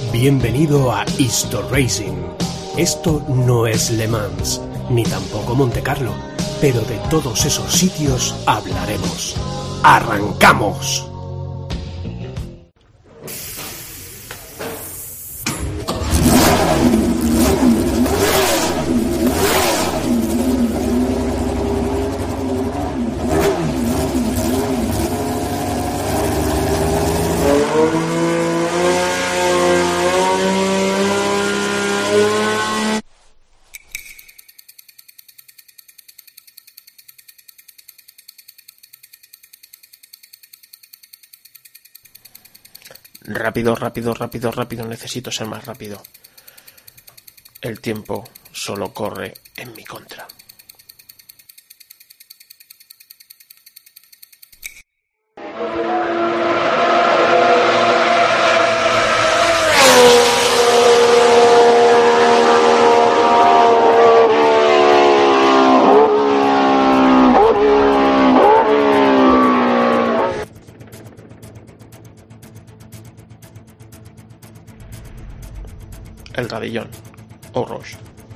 Bienvenido a Histo Racing. Esto no es Le Mans, ni tampoco Monte Carlo, pero de todos esos sitios hablaremos. ¡Arrancamos! Rápido, necesito ser más rápido. El tiempo solo corre en mi contra. El Radillón, Oroch,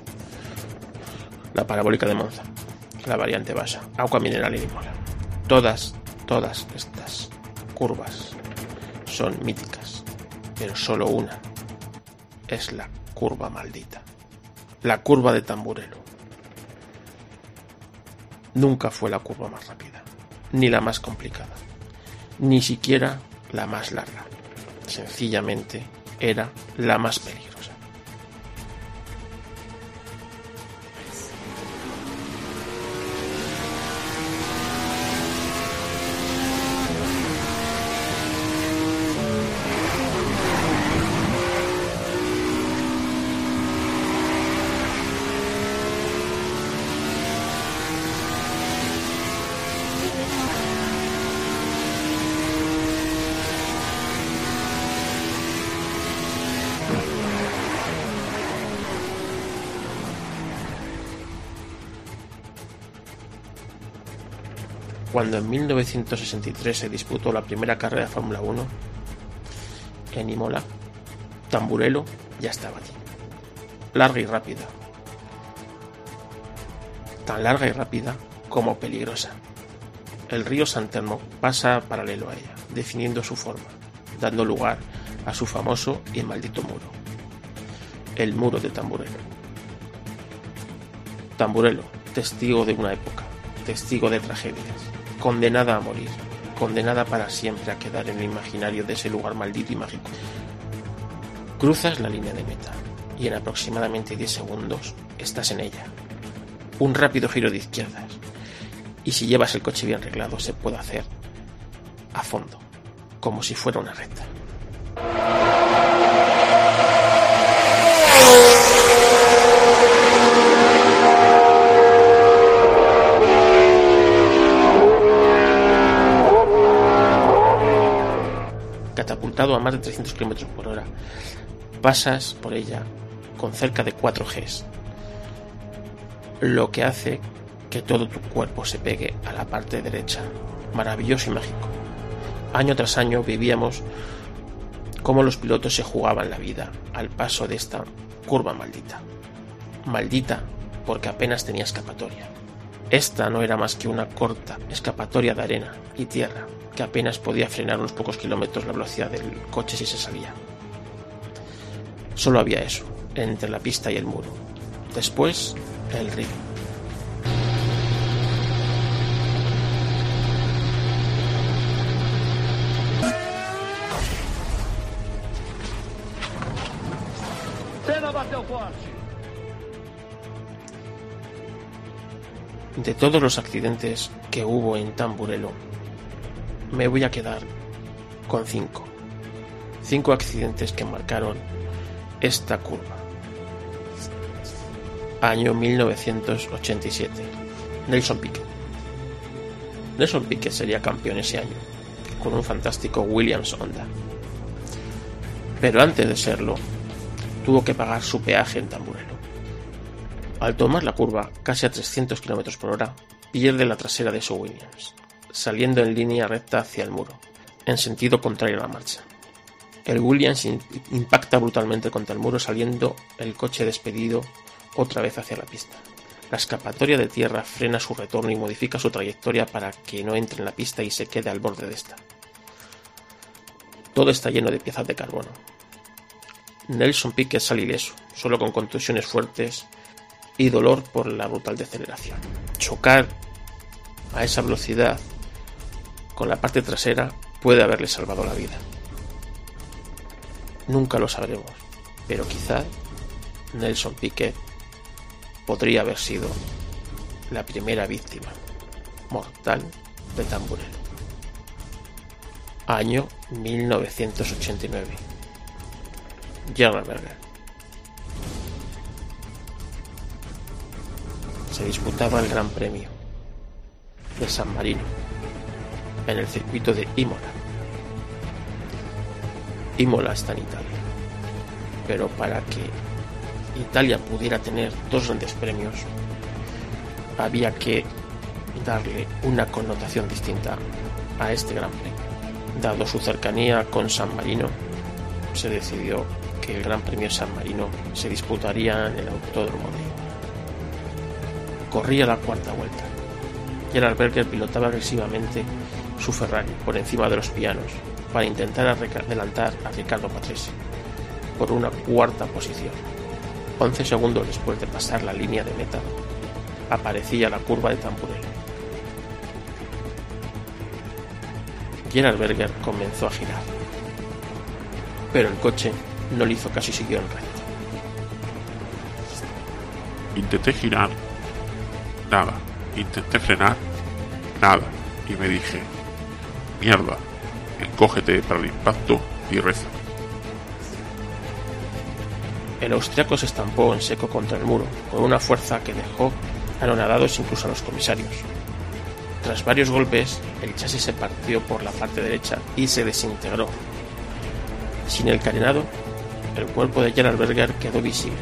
la parabólica de Monza, la variante Basa, Agua Mineral y Imola. Todas estas curvas son míticas, pero solo una es la curva maldita, la curva de Tamburello. Nunca fue la curva más rápida, ni la más complicada, ni siquiera la más larga. Sencillamente era la más peligrosa. Cuando en 1963 se disputó la primera carrera de Fórmula 1 en Imola, Tamburello ya estaba allí. Larga y rápida. Tan larga y rápida como peligrosa. El río San Telmo pasa paralelo a ella, definiendo su forma, dando lugar a su famoso y maldito muro. El muro de Tamburello. Tamburello, testigo de una época, testigo de tragedias, condenada a morir, condenada para siempre a quedar en el imaginario de ese lugar maldito y mágico. Cruzas la línea de meta y en aproximadamente 10 segundos estás en ella. Un rápido giro de izquierdas y si llevas el coche bien arreglado se puede hacer a fondo, como si fuera una recta. Catapultado a más de 300 km por hora, pasas por ella con cerca de 4 Gs, lo que hace que todo tu cuerpo se pegue a la parte derecha. Maravilloso y mágico. Año tras año vivíamos cómo los pilotos se jugaban la vida al paso de esta curva maldita. Maldita porque apenas tenía escapatoria. Esta no era más que una corta escapatoria de arena y tierra que apenas podía frenar unos pocos kilómetros la velocidad del coche si se salía. Solo había eso, entre la pista y el muro. Después, el río. De todos los accidentes que hubo en Tamburello, me voy a quedar con 5. 5 accidentes que marcaron esta curva. Año 1987. Nelson Piquet. Nelson Piquet sería campeón ese año, con un fantástico Williams Honda. Pero antes de serlo, tuvo que pagar su peaje en Tamburello. Al tomar la curva, casi a 300 km por hora, pierde la trasera de su Williams, saliendo en línea recta hacia el muro, en sentido contrario a la marcha. El Williams impacta brutalmente contra el muro, saliendo el coche despedido otra vez hacia la pista. La escapatoria de tierra frena su retorno y modifica su trayectoria para que no entre en la pista y se quede al borde de esta. Todo está lleno de piezas de carbono. Nelson Piquet sale ileso, solo con contusiones fuertes y dolor por la brutal deceleración. Chocar a esa velocidad con la parte trasera puede haberle salvado la vida. Nunca lo sabremos, pero quizá Nelson Piquet podría haber sido la primera víctima mortal de Tamburello. Año 1989. Gerhard Berger. Se disputaba el Gran Premio de San Marino en el circuito de Imola. Imola está en Italia, pero para que Italia pudiera tener dos grandes premios había que darle una connotación distinta a este Gran Premio. Dado su cercanía con San Marino, se decidió que el Gran Premio de San Marino se disputaría en el Autódromo de Imola. Corría la cuarta vuelta. Gerhard Berger pilotaba agresivamente su Ferrari por encima de los pianos para intentar adelantar a Riccardo Patrese por una cuarta posición. 11 segundos después de pasar la línea de meta, aparecía la curva de Tamburello. Gerhard Berger comenzó a girar, pero el coche no le hizo caso y siguió en recto. Intenté girar, nada. Intenté frenar, nada. Y me dije, mierda, encógete para el impacto y reza. El austriaco se estampó en seco contra el muro, con una fuerza que dejó anonadados incluso a los comisarios. Tras varios golpes, el chasis se partió por la parte derecha y se desintegró. Sin el carenado, el cuerpo de Gerhard Berger quedó visible.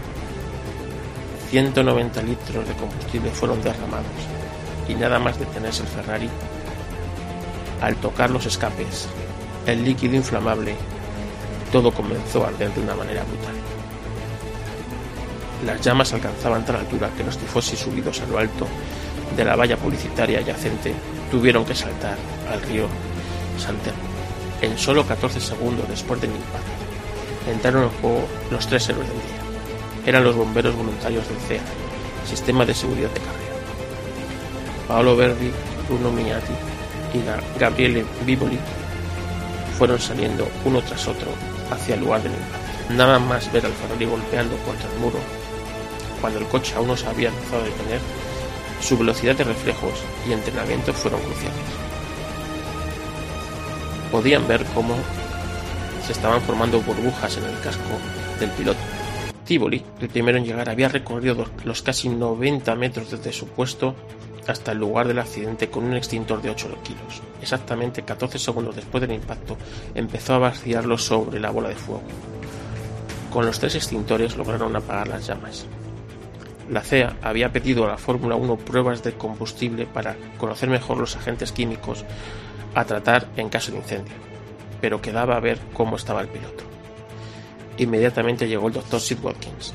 190 litros de combustible fueron derramados, y nada más detenerse el Ferrari, al tocar los escapes, el líquido inflamable, todo comenzó a arder de una manera brutal. Las llamas alcanzaban tal altura que los tifosi subidos a lo alto de la valla publicitaria adyacente tuvieron que saltar al río Santerno. En solo 14 segundos después del impacto, entraron en juego los tres héroes del día. Eran los bomberos voluntarios del CEA, Sistema de Seguridad de Carrera. Paolo Verdi, Bruno Mignati y Gabriele Vivoli fueron saliendo uno tras otro hacia el lugar del impacto. Nada más ver al Ferrari golpeando contra el muro, cuando el coche aún no se había empezado a detener, su velocidad de reflejos y entrenamiento fueron cruciales. Podían ver cómo se estaban formando burbujas en el casco del piloto. Tivoli, el primero en llegar, había recorrido los casi 90 metros desde su puesto hasta el lugar del accidente con un extintor de 8 kilos. Exactamente 14 segundos después del impacto, empezó a vaciarlo sobre la bola de fuego. Con los 3 extintores lograron apagar las llamas. La CEA había pedido a la Fórmula 1 pruebas de combustible para conocer mejor los agentes químicos a tratar en caso de incendio, pero quedaba a ver cómo estaba el piloto. Inmediatamente llegó el Dr. Sid Watkins.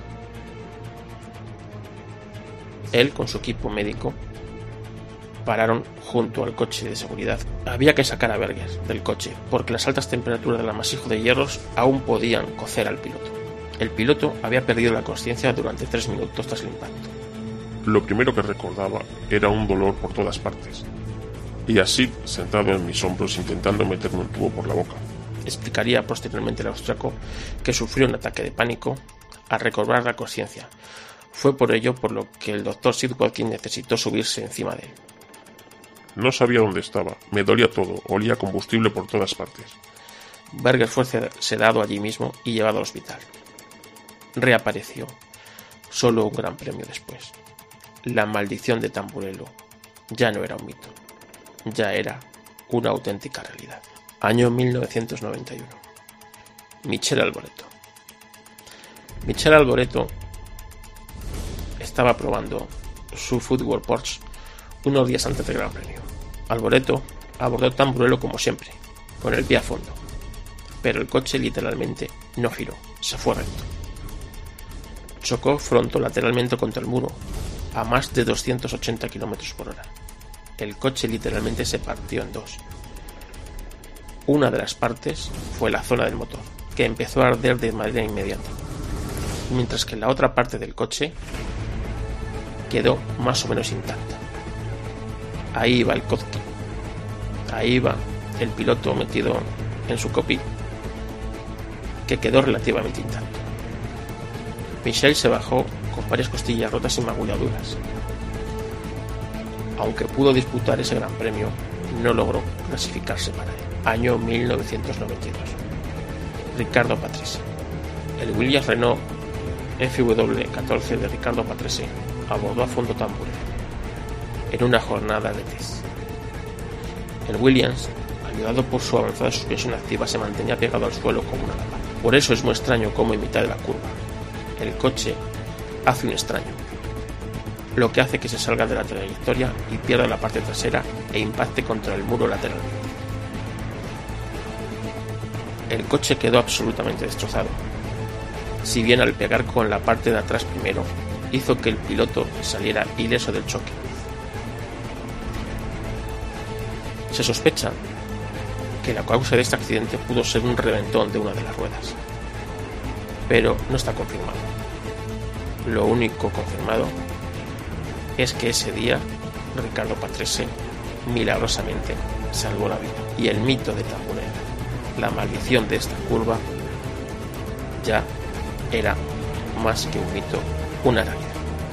Él, con su equipo médico, pararon junto al coche de seguridad. Había que sacar a Berger del coche, porque las altas temperaturas del amasijo de hierros aún podían cocer al piloto. El piloto había perdido la consciencia durante 3 minutos tras el impacto. Lo primero que recordaba era un dolor por todas partes, y así sentado en mis hombros intentando meterme un tubo por la boca. Explicaría posteriormente el austriaco que sufrió un ataque de pánico al recobrar la consciencia. Fue por ello por lo que el Dr. Sid Watkins necesitó subirse encima de él. No sabía dónde estaba, me dolía todo, olía combustible por todas partes. Berger fue sedado allí mismo y llevado al hospital. Reapareció, solo un gran premio después. La maldición de Tamburello ya no era un mito, ya era una auténtica realidad. Año 1991. Michele Alboreto. Michele Alboreto estaba probando su Fútbol Porsche unos días antes del Gran Premio. Alboreto abordó Tamburello como siempre, con el pie a fondo. pero el coche literalmente no giró, se fue recto. Chocó frontolateralmente contra el muro, a más de 280 km por hora. El coche literalmente se partió en dos. Una de las partes fue la zona del motor, que empezó a arder de manera inmediata, mientras que la otra parte del coche quedó más o menos intacta. Ahí iba el cockpit, ahí iba el piloto metido en su cockpit, que quedó relativamente intacto. Michel se bajó con varias costillas rotas y magulladuras. Aunque pudo disputar ese gran premio, no logró clasificarse para él. Año 1992. Ricardo Patrese. El Williams Renault FW14 de Ricardo Patrese abordó a fondo Tamburello en una jornada de test. El Williams, ayudado por su avanzada suspensión activa, se mantenía pegado al suelo como una lapa. Por eso es muy extraño cómo en mitad de la curva el coche hace un extraño, lo que hace que se salga de la trayectoria y pierda la parte trasera e impacte contra el muro lateralmente. El coche quedó absolutamente destrozado, si bien al pegar con la parte de atrás primero hizo que el piloto saliera ileso del choque. Se sospecha que la causa de este accidente pudo ser un reventón de una de las ruedas, pero no está confirmado. Lo único confirmado es que ese día Ricardo Patrese milagrosamente salvó la vida, y el mito de Tamburello, la maldición de esta curva, ya era más que un mito, una realidad.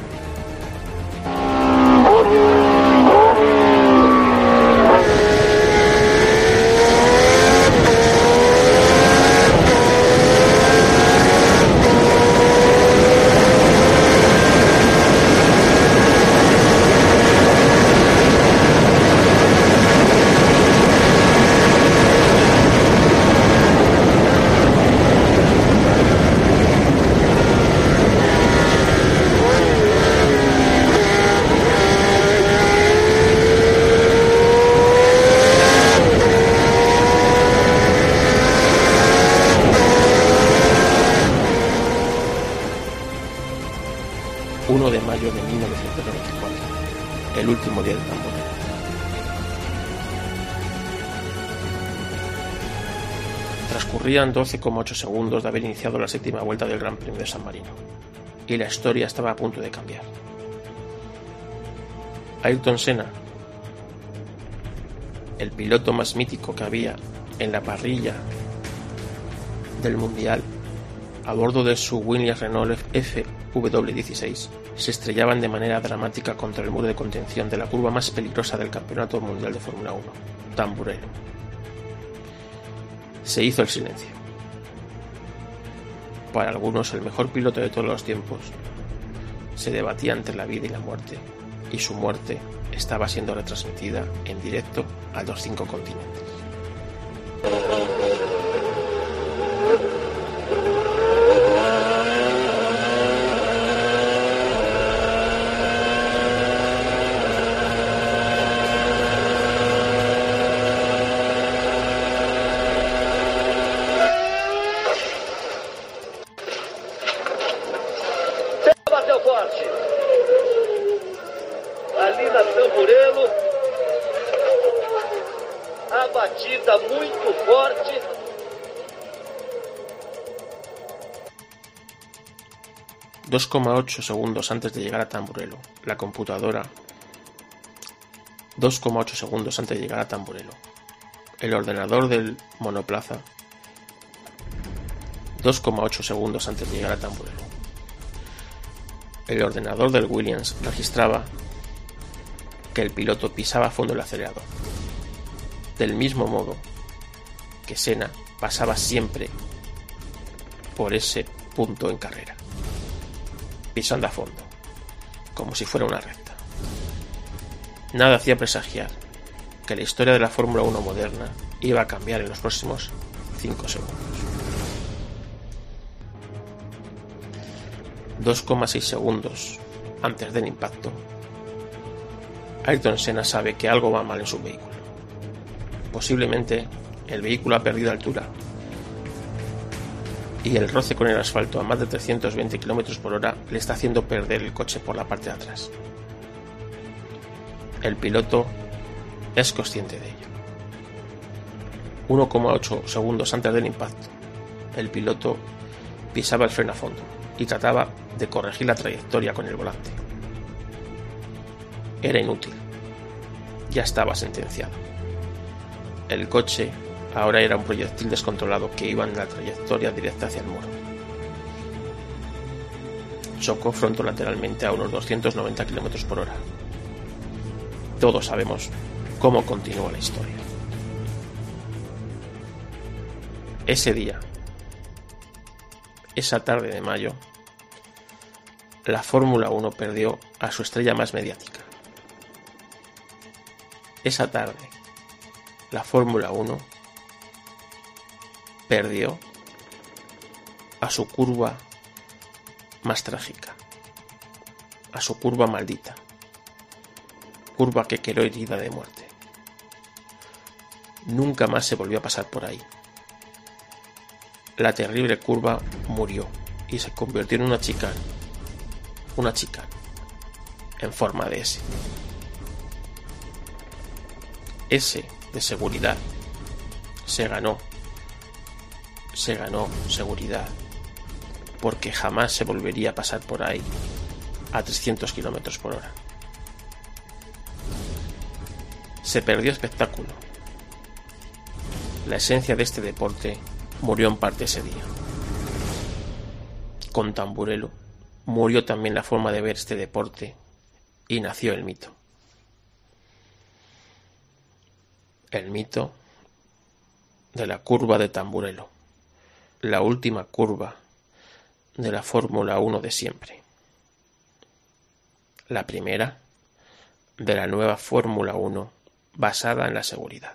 De mayo de 1994, el último día de Tamburello. Transcurrían 12,8 segundos de haber iniciado la séptima vuelta del Gran Premio de San Marino, y la historia estaba a punto de cambiar. Ayrton Senna, el piloto más mítico que había en la parrilla del Mundial, a bordo de su Williams Renault FW16, se estrellaban de manera dramática contra el muro de contención de la curva más peligrosa del Campeonato Mundial de Fórmula 1, Tamburello. Se hizo el silencio. Para algunos, el mejor piloto de todos los tiempos se debatía entre la vida y la muerte, y su muerte estaba siendo retransmitida en directo a los 5 continentes. Ali na Tamburello, a batida muito forte. ...2,8 segundos antes de llegar a Tamburello, la computadora... 2,8 segundos antes de llegar a Tamburello, el ordenador del monoplaza... 2,8 segundos antes de llegar a Tamburello, el ordenador del Williams registraba que el piloto pisaba a fondo el acelerador, del mismo modo que Senna pasaba siempre por ese punto en carrera, pisando a fondo, como si fuera una recta. Nada hacía presagiar que la historia de la Fórmula 1 moderna iba a cambiar en los próximos 5 segundos. 2,6 segundos antes del impacto, Ayrton Senna sabe que algo va mal en su vehículo. Posiblemente el vehículo ha perdido altura y el roce con el asfalto a más de 320 km por hora le está haciendo perder el coche por la parte de atrás. El piloto es consciente de ello. 1,8 segundos antes del impacto, el piloto pisaba el freno a fondo y trataba de corregir la trayectoria con el volante. Era inútil. Ya estaba sentenciado. El coche ahora era un proyectil descontrolado que iba en la trayectoria directa hacia el muro. Chocó frontolateralmente a unos 290 km por hora. Todos sabemos cómo continúa la historia. Ese día, esa tarde de mayo, la Fórmula 1 perdió a su estrella más mediática. Esa tarde, la Fórmula 1 perdió a su curva más trágica, a su curva maldita, curva que quedó herida de muerte. Nunca más se volvió a pasar por ahí. La terrible curva murió y se convirtió en una chicane en forma de S. S de seguridad. Se ganó seguridad, porque jamás se volvería a pasar por ahí a 300 km por hora. Se perdió espectáculo. La esencia de este deporte murió en parte ese día. Con Tamburello murió también la forma de ver este deporte y nació el mito. El mito de la curva de Tamburello, la última curva de la Fórmula 1 de siempre. La primera de la nueva Fórmula 1 basada en la seguridad.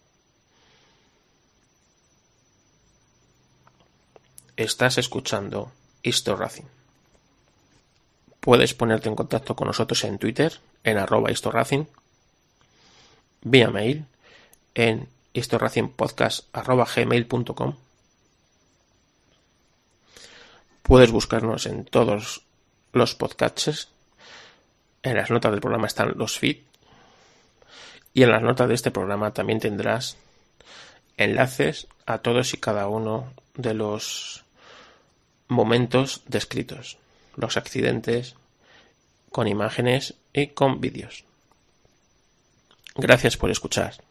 Estás escuchando Histo Racing. Puedes ponerte en contacto con nosotros en Twitter, en @HistoRacing, vía mail, en historacingpodcast@gmail.com. Puedes buscarnos en todos los podcasts. En las notas del programa están los feeds. Y en las notas de este programa también tendrás enlaces a todos y cada uno de los momentos descritos, los accidentes, con imágenes y con vídeos. Gracias por escuchar.